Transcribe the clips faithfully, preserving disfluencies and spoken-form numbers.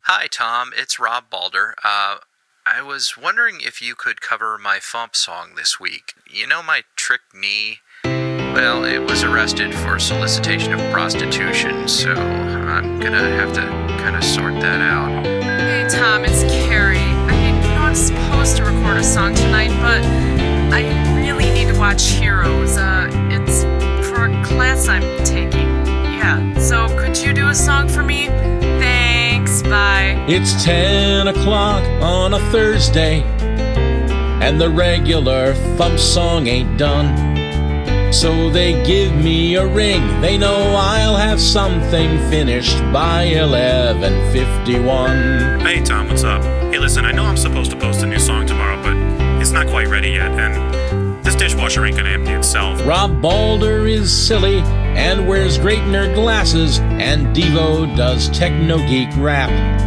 Hi, Tom. It's Rob Balder. Uh, I was wondering if you could cover my Fump song this week. You know my trick knee? Well, it was arrested for solicitation of prostitution, so I'm gonna have to kind of sort that out. Hey, Tom, it's Carrie. I you know I'm supposed to record a song tonight, but I really need to watch Heroes. Uh, it's for a class I'm taking. Yeah, so could you do a song for me? Thanks, bye. It's ten o'clock on a Thursday, and the regular Fump song ain't done. So they give me a ring, they know I'll have something finished by eleven fifty-one. Hey Tom, what's up? Hey listen, I know I'm supposed to post a new song tomorrow, but it's not quite ready yet, and this dishwasher ain't gonna empty itself. Rob Balder is silly and wears great nerd glasses, and Devo does techno geek rap.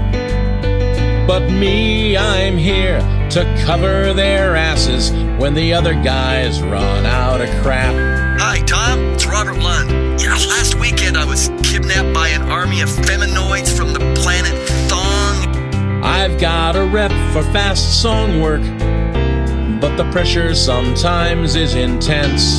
But me, I'm here to cover their asses when the other guys run out of crap. Hi, Tom. It's Robert Lund. Yeah, last weekend I was kidnapped by an army of feminoids from the planet Thong. I've got a rep for fast song work, but the pressure sometimes is intense.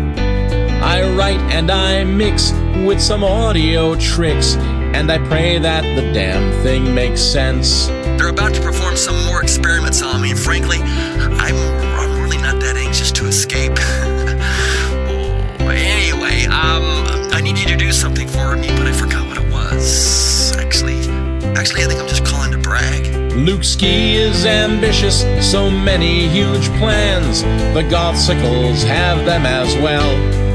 I write and I mix with some audio tricks, and I pray that the damn thing makes sense. They're about to perform some more experiments on me, and frankly, I'm, I'm really not that anxious to escape. Oh, anyway, um, I need you to do something for me, but I forgot what it was. Actually, actually, I think I'm just calling to brag. Luke Ski is ambitious, so many huge plans. The Gothsicles have them as well.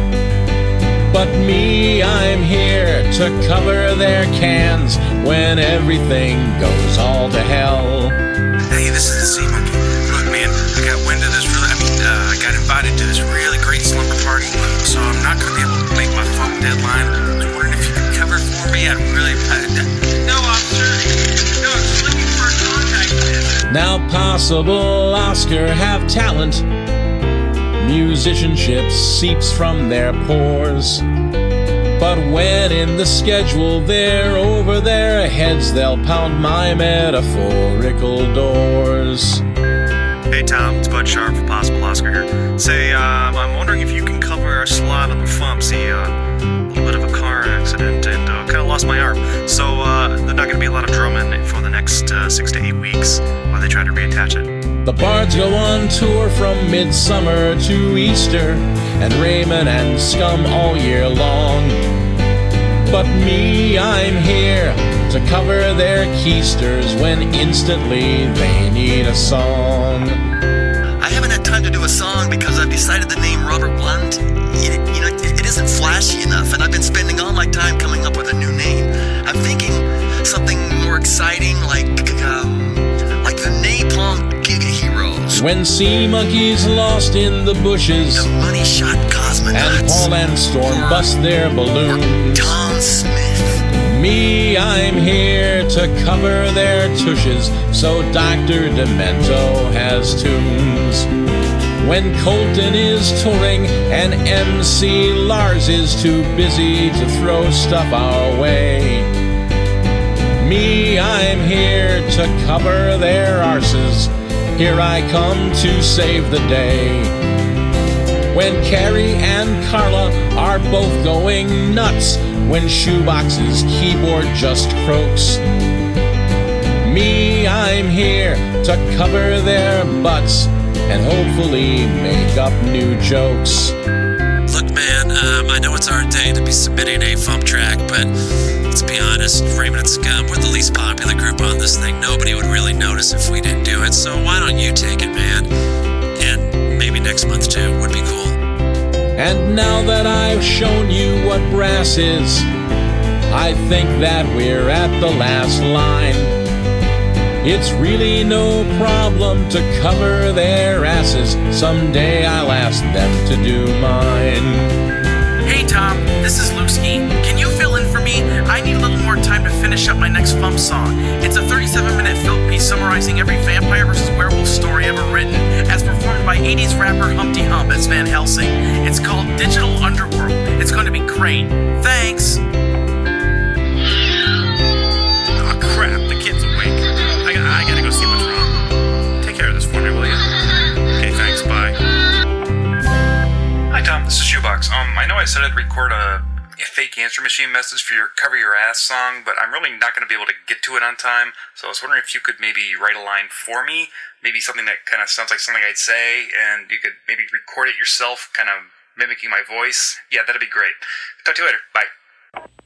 But me, I'm here to cover their cans when everything goes all to hell. Hey, this is the Sea Monkey. Look, man, I got wind of this really, I mean, uh, I got invited to this really great slumber party, so I'm not going to be able to make my phone deadline. I was wondering if you could cover for me. I'd really, uh, no, officer. No, I'm just looking for a contact. Now possible Oscar have talent. Musicianship seeps from their pores. But when in the schedule they're over their heads, they'll pound my metaphorical doors. Hey Tom, it's Bud Sharp for Possible Oscar here. Say, um, I'm wondering if you can cover a slot on the Fump. See, uh, a little bit of a car accident and uh, kind of lost my arm. So uh, there's not going to be a lot of drumming for the next uh, six to eight weeks while they try to reattach it. The Bards go on tour from midsummer to Easter, and Raymond and Scum all year long. But me, I'm here to cover their keisters when instantly they need a song. I haven't had time to do a song because I've decided the name Robert Lund, it, you know, it, it isn't flashy enough, and I've been spending all my time coming up with a new name. I'm thinking something more exciting, like um, like the Napalm Giga Heroes. When Sea Monkey's lost in the bushes, the Money Shot Cosmonauts, and Paul and Storm or, bust their balloons, Tom Smith. Me, I'm here to cover their tushes, so Doctor Demento has tunes. When Colton is touring and M C Lars is too busy to throw stuff our way, me, I'm here to cover their arses. Here I come to save the day. When Carrie and Carla are both going nuts, when Shoebox's keyboard just croaks, me, I'm here to cover their butts and hopefully make up new jokes. Look, man, um, I know it's our day to be submitting a Fump track, but let's be honest, Raymond and Scum, we're the least popular group on this thing. Nobody would really notice if we didn't do it, so why don't you take it, man? And maybe next month, too, would be cool. And now that I've shown you what brass is, I think that we're at the last line. It's really no problem to cover their asses. Someday I'll ask them to do mine. Hey Tom, this is Luke Ski. Can you fill in for me? I need a little more time to finish up my next Fump song. It's a thirty-seven minute film piece summarizing every vampire versus werewolf story ever written, as performed by eighties rapper Humpty Hump as Van Helsing. It's called Digital Underworld. It's going to be great. Thanks! Aw, crap, the kids Shoebox. Um, I know I said I'd record a, a fake answer machine message for your Cover Your Ass song, but I'm really not going to be able to get to it on time, so I was wondering if you could maybe write a line for me, maybe something that kind of sounds like something I'd say, and you could maybe record it yourself, kind of mimicking my voice. Yeah, that'd be great. Talk to you later. Bye.